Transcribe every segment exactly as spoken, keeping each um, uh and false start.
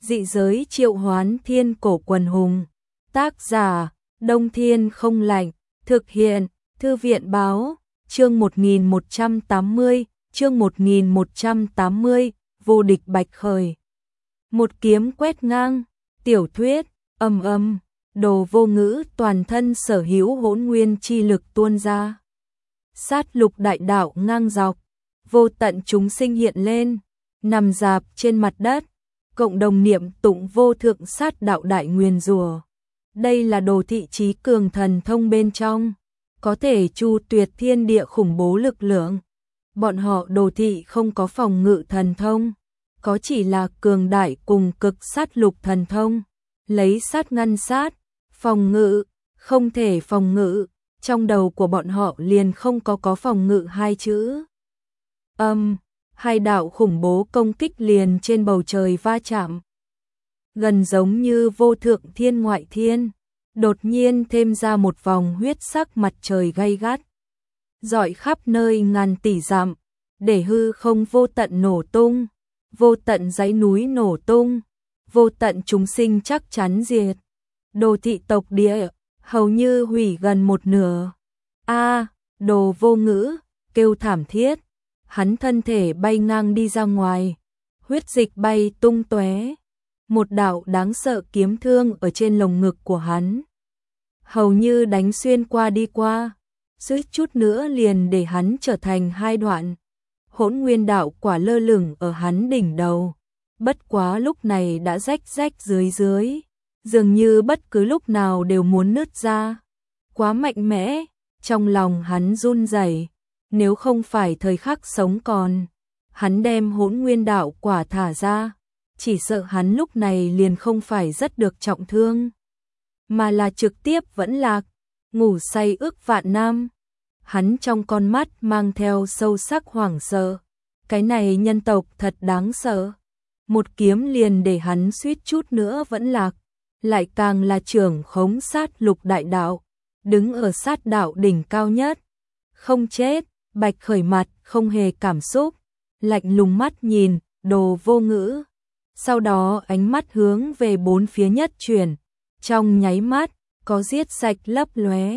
Dị giới triệu hoán thiên cổ quần hùng. Tác giả, Đông Thiên không lạnh. Thực hiện, Thư viện báo, chương một nghìn một trăm tám mươi, chương một nghìn một trăm tám mươi, vô địch bạch khởi. Một kiếm quét ngang, tiểu thuyết, âm âm, đồ vô ngữ toàn thân sở hữu hỗn nguyên chi lực tuôn ra. Sát lục đại đạo ngang dọc, vô tận chúng sinh hiện lên, nằm dạp trên mặt đất, cộng đồng niệm tụng vô thượng sát đạo đại nguyền rủa. Đây là đồ thị trí cường thần thông bên trong, có thể chu tuyệt thiên địa khủng bố lực lượng. Bọn họ đồ thị không có phòng ngự thần thông, có chỉ là cường đại cùng cực sát lục thần thông, lấy sát ngăn sát, phòng ngự, không thể phòng ngự, trong đầu của bọn họ liền không có có phòng ngự hai chữ. Âm, hai đạo khủng bố công kích liền trên bầu trời va chạm. Gần giống như vô thượng thiên ngoại thiên, đột nhiên thêm ra một vòng huyết sắc mặt trời gay gắt, rọi khắp nơi ngàn tỷ dặm, để hư không vô tận nổ tung, vô tận dãy núi nổ tung, vô tận chúng sinh chắc chắn diệt. Đồ thị tộc địa, hầu như hủy gần một nửa. A, đồ vô ngữ, kêu thảm thiết, hắn thân thể bay ngang đi ra ngoài, huyết dịch bay tung tóe. Một đạo đáng sợ kiếm thương ở trên lồng ngực của hắn, hầu như đánh xuyên qua đi qua, suýt chút nữa liền để hắn trở thành hai đoạn. Hỗn nguyên đạo quả lơ lửng ở hắn đỉnh đầu, bất quá lúc này đã rách rách dưới dưới, dường như bất cứ lúc nào đều muốn nứt ra. Quá mạnh mẽ, trong lòng hắn run rẩy, nếu không phải thời khắc sống còn, hắn đem hỗn nguyên đạo quả thả ra, chỉ sợ hắn lúc này liền không phải rất được trọng thương, mà là trực tiếp vẫn lạc, ngủ say ước vạn năm. Hắn trong con mắt mang theo sâu sắc hoảng sợ, cái này nhân tộc thật đáng sợ. Một kiếm liền để hắn suýt chút nữa vẫn lạc, lại càng là trưởng khống sát lục đại đạo, đứng ở sát đạo đỉnh cao nhất. Không chết, bạch khởi mặt không hề cảm xúc, lạnh lùng mắt nhìn, đồ vô ngữ. Sau đó ánh mắt hướng về bốn phía nhất chuyển, trong nháy mắt, có giết sạch lấp lóe.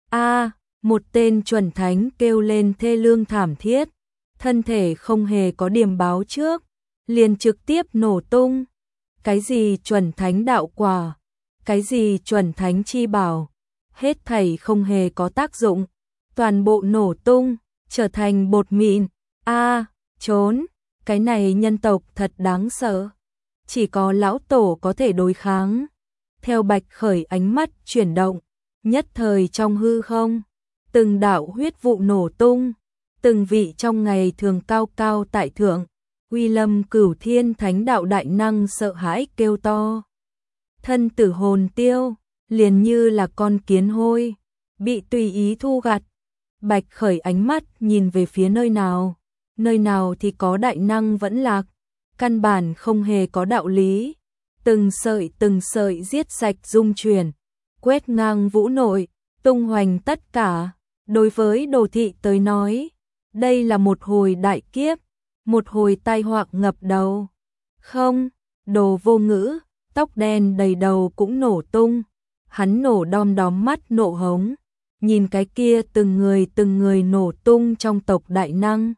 A, một tên chuẩn thánh kêu lên thê lương thảm thiết, thân thể không hề có điểm báo trước, liền trực tiếp nổ tung. Cái gì chuẩn thánh đạo quả, cái gì chuẩn thánh chi bảo, hết thảy không hề có tác dụng, toàn bộ nổ tung, trở thành bột mịn. A, trốn, cái này nhân tộc thật đáng sợ. Chỉ có lão tổ có thể đối kháng. Theo bạch khởi ánh mắt chuyển động, nhất thời trong hư không, từng đạo huyết vụ nổ tung, từng vị trong ngày thường cao cao tại thượng, uy lâm cửu thiên thánh đạo đại năng sợ hãi kêu to. Thân tử hồn tiêu, liền như là con kiến hôi, bị tùy ý thu gặt. Bạch khởi ánh mắt nhìn về phía nơi nào, nơi nào thì có đại năng vẫn lạc, căn bản không hề có đạo lý. Từng sợi từng sợi giết sạch dung chuyển, quét ngang vũ nội, tung hoành tất cả. Đối với đồ thị tới nói, đây là một hồi đại kiếp, một hồi tai họa ngập đầu. Không, đồ vô ngữ, tóc đen đầy đầu cũng nổ tung, hắn nổ đom đóm mắt nộ hống, nhìn cái kia từng người từng người nổ tung trong tộc đại năng.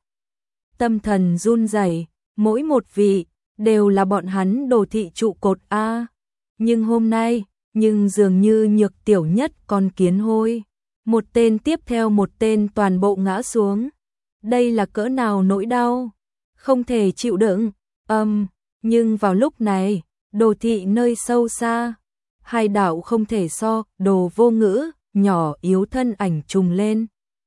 Tâm thần run rẩy, mỗi một vị đều là bọn hắn đồ thị trụ cột A. Nhưng hôm nay, nhưng dường như nhược tiểu nhất con kiến hôi, một tên tiếp theo một tên toàn bộ ngã xuống. Đây là cỡ nào nỗi đau, không thể chịu đựng. Âm, um, nhưng vào lúc này, đồ thị nơi sâu xa, hai đạo không thể so, đồ vô ngữ, nhỏ yếu thân ảnh trùng lên.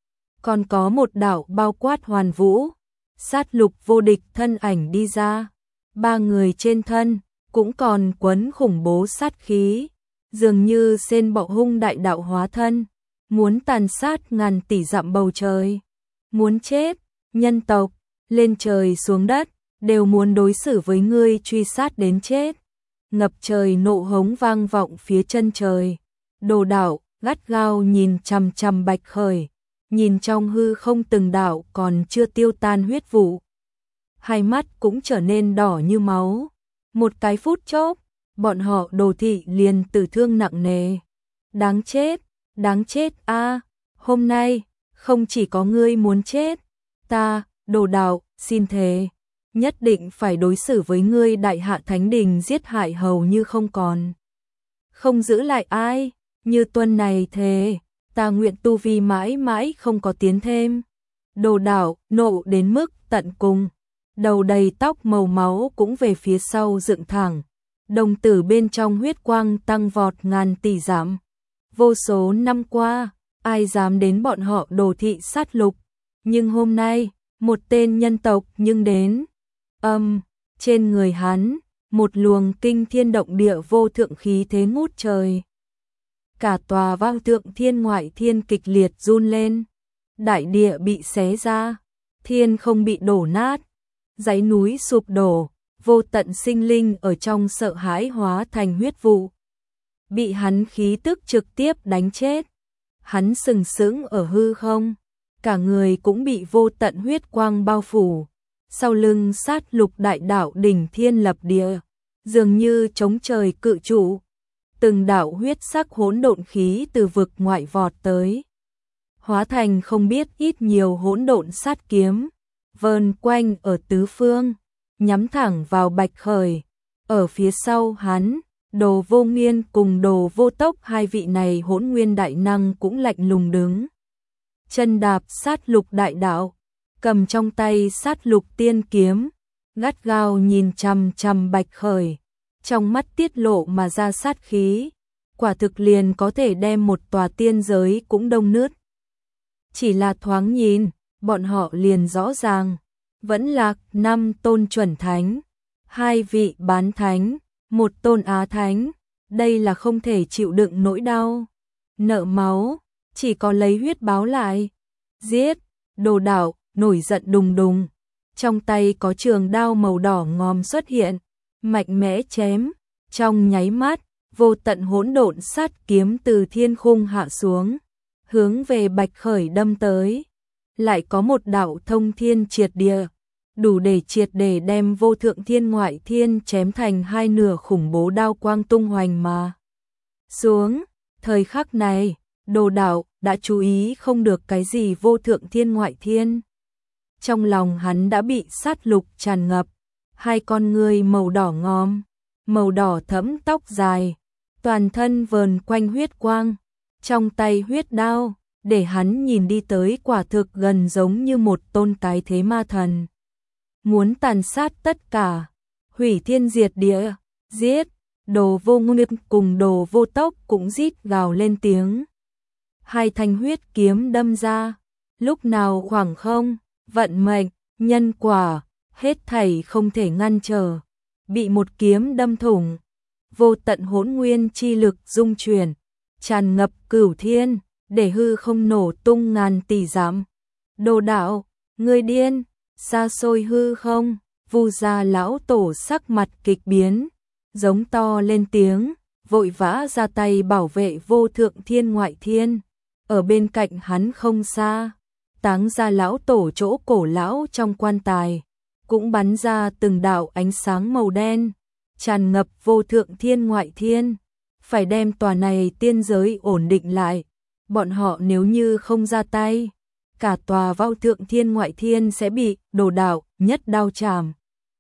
Còn có một đạo bao quát hoàn vũ, sát lục vô địch thân ảnh đi ra. Ba người trên thân, cũng còn quấn khủng bố sát khí, dường như sen bọ hung đại đạo hóa thân, muốn tàn sát ngàn tỷ dặm bầu trời. Muốn chết, nhân tộc, lên trời xuống đất, đều muốn đối xử với ngươi truy sát đến chết. Ngập trời nộ hống vang vọng phía chân trời. Đồ đạo, gắt gao nhìn chằm chằm bạch khởi, nhìn trong hư không từng đạo còn chưa tiêu tan huyết vụ. Hai mắt cũng trở nên đỏ như máu, Một cái phút chốc, bọn họ Đồ thị liền tử thương nặng nề. Đáng chết, đáng chết a, hôm nay không chỉ có ngươi muốn chết, ta, Đồ Đạo, xin thề, nhất định phải đối xử với ngươi Đại Hạ Thánh Đình giết hại hầu như không còn. Không giữ lại ai, như tuần này thề, ta nguyện tu vi mãi mãi không có tiến thêm. Đồ Đạo nộ đến mức tận cùng, đầu đầy tóc màu máu cũng về phía sau dựng thẳng, đồng tử bên trong huyết quang tăng vọt ngàn tỷ giảm. Vô số năm qua, ai dám đến bọn họ Đồ thị sát lục, nhưng hôm nay, một tên nhân tộc nhưng đến. Âm, um, trên người hắn, một luồng kinh thiên động địa vô thượng khí thế ngút trời. Cả tòa Vang Thượng Thiên Ngoại Thiên kịch liệt run lên, đại địa bị xé ra, thiên không bị đổ nát, dãy núi sụp đổ, vô tận sinh linh ở trong sợ hãi hóa thành huyết vụ. Bị hắn khí tức trực tiếp đánh chết. Hắn sừng sững ở hư không, cả người cũng bị vô tận huyết quang bao phủ. Sau lưng sát lục đại đạo đỉnh thiên lập địa, dường như chống trời cự trụ. Từng đạo huyết sắc hỗn độn khí từ vực ngoại vọt tới, hóa thành không biết ít nhiều hỗn độn sát kiếm, vờn quanh ở tứ phương, nhắm thẳng vào Bạch Khởi. Ở phía sau hắn, Đồ Vô Nguyên cùng Đồ Vô Tốc, hai vị này hỗn nguyên đại năng cũng lạnh lùng đứng. Chân đạp sát lục đại đạo, cầm trong tay sát lục tiên kiếm, gắt gao nhìn chằm chằm Bạch Khởi, trong mắt tiết lộ mà ra sát khí, quả thực liền có thể đem một tòa tiên giới cũng đông nứt. Chỉ là thoáng nhìn, bọn họ liền rõ ràng, vẫn là năm tôn chuẩn thánh, hai vị bán thánh, một tôn á thánh, đây là không thể chịu đựng nỗi đau, nợ máu, chỉ có lấy huyết báo lại. Giết, Đồ Đạo nổi giận đùng đùng, trong tay có trường đao màu đỏ ngòm xuất hiện, mạnh mẽ chém, trong nháy mắt, vô tận hỗn độn sát kiếm từ thiên khung hạ xuống, hướng về Bạch Khởi đâm tới. Lại có một đạo thông thiên triệt địa, đủ để triệt để đem vô thượng thiên ngoại thiên chém thành hai nửa, khủng bố đao quang tung hoành mà xuống. Thời khắc này, Đồ Đạo đã chú ý không được cái gì vô thượng thiên ngoại thiên. Trong lòng hắn đã bị sát lục tràn ngập, hai con ngươi màu đỏ ngòm, màu đỏ thẫm tóc dài, toàn thân vờn quanh huyết quang, trong tay huyết đao, để hắn nhìn đi tới quả thực gần giống như một tôn cái thế ma thần. Muốn tàn sát tất cả, hủy thiên diệt địa, giết. Đồ Vô Nguyên cùng Đồ Vô Tốc cũng rít gào lên tiếng. Hai thanh huyết kiếm đâm ra, lúc nào khoảng không, vận mệnh, nhân quả, hết thảy không thể ngăn trở, bị một kiếm đâm thủng. Vô tận hỗn nguyên chi lực dung chuyển, tràn ngập cửu thiên, để hư không nổ tung ngàn tỷ dặm. Đồ Đạo, ngươi điên, xa xôi hư không, Vu Gia lão tổ sắc mặt kịch biến, giống to lên tiếng, vội vã ra tay bảo vệ vô thượng thiên ngoại thiên. Ở bên cạnh hắn không xa, Táng Gia lão tổ chỗ cổ lão trong quan tài, cũng bắn ra từng đạo ánh sáng màu đen, tràn ngập vô thượng thiên ngoại thiên, phải đem tòa này tiên giới ổn định lại. Bọn họ nếu như không ra tay, cả tòa vô thượng thiên ngoại thiên sẽ bị Đồ Đạo nhất đao chảm.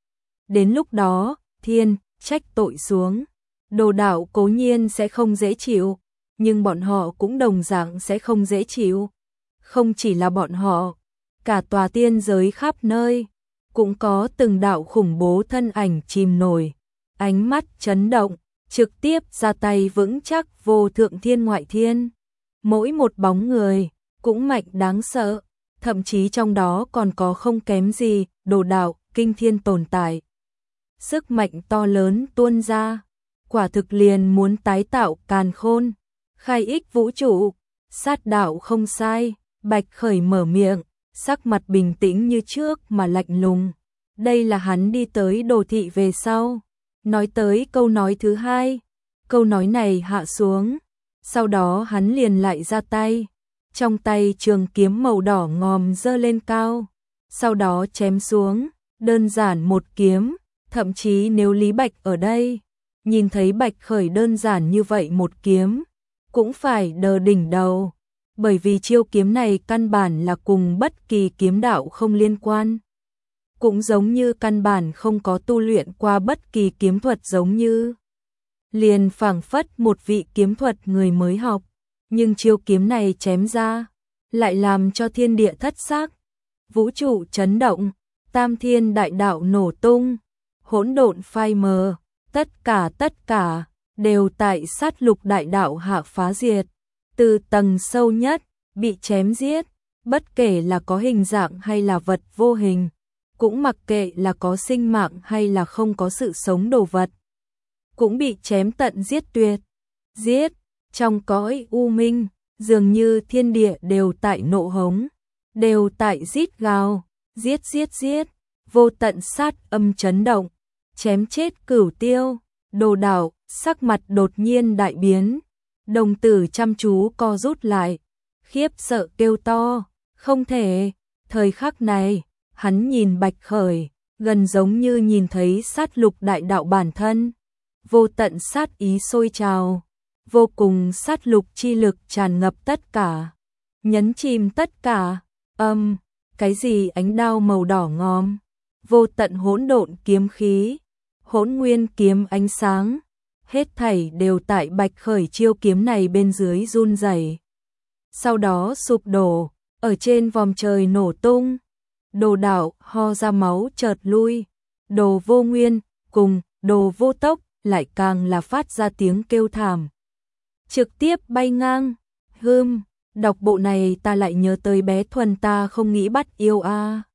Đến lúc đó, thiên trách tội xuống, Đồ Đạo cố nhiên sẽ không dễ chịu, nhưng bọn họ cũng đồng dạng sẽ không dễ chịu. Không chỉ là bọn họ, cả tòa tiên giới khắp nơi, cũng có từng đạo khủng bố thân ảnh chìm nổi, ánh mắt chấn động, trực tiếp ra tay vững chắc vô thượng thiên ngoại thiên. Mỗi một bóng người, cũng mạnh đáng sợ, thậm chí trong đó còn có không kém gì, Đồ Đạo, kinh thiên tồn tại. Sức mạnh to lớn tuôn ra, quả thực liền muốn tái tạo càn khôn, khai ích vũ trụ. Sát đạo không sai, Bạch Khởi mở miệng, sắc mặt bình tĩnh như trước mà lạnh lùng. Đây là hắn đi tới Đồ thị về sau, nói tới câu nói thứ hai. Câu nói này hạ xuống, sau đó hắn liền lại ra tay, trong tay trường kiếm màu đỏ ngòm giơ lên cao, sau đó chém xuống, đơn giản một kiếm, Thậm chí nếu Lý Bạch ở đây, nhìn thấy Bạch Khởi đơn giản như vậy một kiếm, cũng phải đờ đỉnh đầu, bởi vì chiêu kiếm này căn bản là cùng bất kỳ kiếm đạo không liên quan. Cũng giống như căn bản không có tu luyện qua bất kỳ kiếm thuật, giống như liền phảng phất một vị kiếm thuật người mới học, nhưng chiêu kiếm này chém ra, lại làm cho thiên địa thất sắc, vũ trụ chấn động, tam thiên đại đạo nổ tung, hỗn độn phai mờ, tất cả tất cả đều tại sát lục đại đạo hạ phá diệt, từ tầng sâu nhất bị chém giết, bất kể là có hình dạng hay là vật vô hình, cũng mặc kệ là có sinh mạng hay là không có sự sống đồ vật, cũng bị chém tận giết tuyệt. Giết, trong cõi u minh, dường như thiên địa đều tại nộ hống, đều tại rít gào, giết giết giết, vô tận sát âm chấn động, chém chết cửu tiêu. Đồ Đảo sắc mặt đột nhiên đại biến, đồng tử chăm chú co rút lại, khiếp sợ kêu to, không thể. Thời khắc này, hắn nhìn Bạch Khởi, gần giống như nhìn thấy sát lục đại đạo bản thân, vô tận sát ý sôi trào, vô cùng sát lục chi lực tràn ngập tất cả, nhấn chìm tất cả. Âm, cái gì ánh đao màu đỏ ngòm, vô tận hỗn độn kiếm khí, hỗn nguyên kiếm ánh sáng, hết thảy đều tại Bạch Khởi chiêu kiếm này bên dưới run rẩy, sau đó sụp đổ, ở trên vòm trời nổ tung. Đồ Đảo ho ra máu chợt lui, Đồ Vô Nguyên cùng Đồ Vô Tốc lại càng là phát ra tiếng kêu thảm, trực tiếp bay ngang. Hừm, đọc bộ này ta lại nhớ tới bé Thuần, ta không nghĩ bắt yêu a. À.